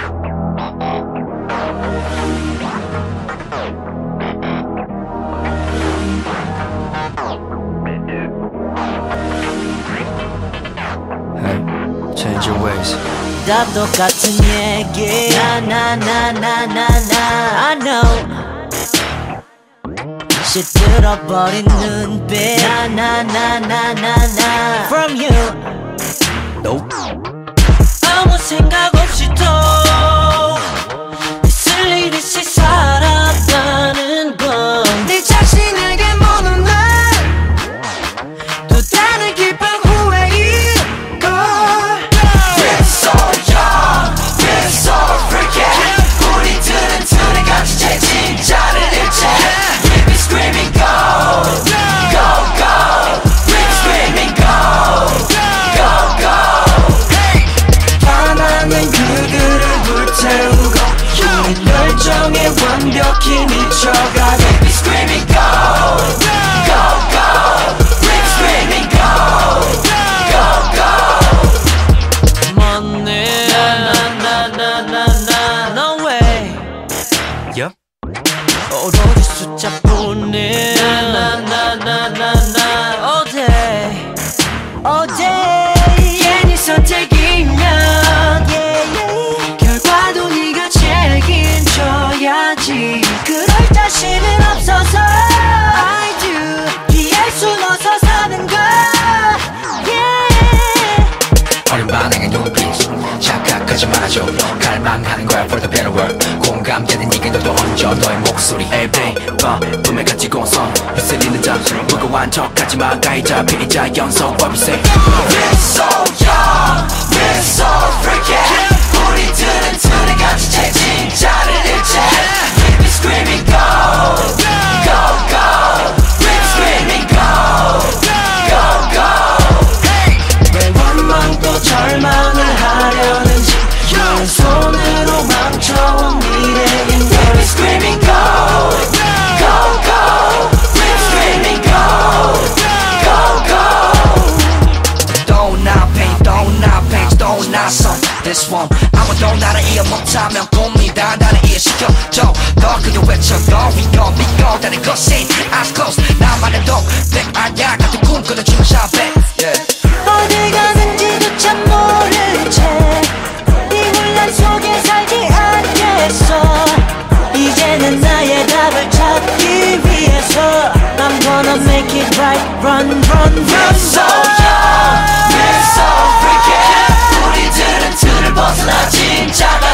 Change your ways. 다 똑같은 얘기 I know 시들어버린 눈빛 From you Nope. 아무 생각 없이 또 있을 일이지 살았다는 건 네 자신에게 모는 날 또 다른 깊은 후회인 걸 We're so young, we're so freaky 우리들은 둘이 같이 제 진짜를 잃지 We be screaming go, go, go We be screaming go, go, go 반하는 그들을 불태우고 우린 열정에 완벽히 미쳐가고 We be screaming go, go, go We be screaming go, go, go money No way Yep. 오로지 숫자뿐인 All day All day 괜히 선택이면 결과도 네가 책임져야지 그럴 자신은 없어서 I do 피할 순 없어 사는 걸 어린 반응의 눈빛 착각하지 말아줘 갈망하는 거야 for the better world 공감되는 네게 너도 얹어 너의 목소리 Everyday 꿈을 가지고선 휘슬리는 잠 무거운 척하지마 가해자 피해자 연속 What we say We're so young We're so freaky 우리들은 둘이 같이 제 진짜를 잃지 We be screaming go Go go We be screaming go Go go 왜 원망 또 절망을 하려는지 너의 손으로 망쳐온 미래인 We be screaming go Go go We be screaming go Go go Don't not pain Don't not pain Don't not song This one 아무도 나를 이해 못하면 꿈이 단단히 이해시켜줘 더 크게 외쳐 더 위고 믿고 다른 것이 Eyes closed 나만의 독백 아니야 같은 꿈 꾸려주는 샤베 어디 가는지조차 모른 채이 혼란 속에 살지 않겠어 이제는 나의 답을 찾기 위해서 I'm gonna make it right Run run run We're so young We're so freaky 우리들은 틀을 벗어나 진짜가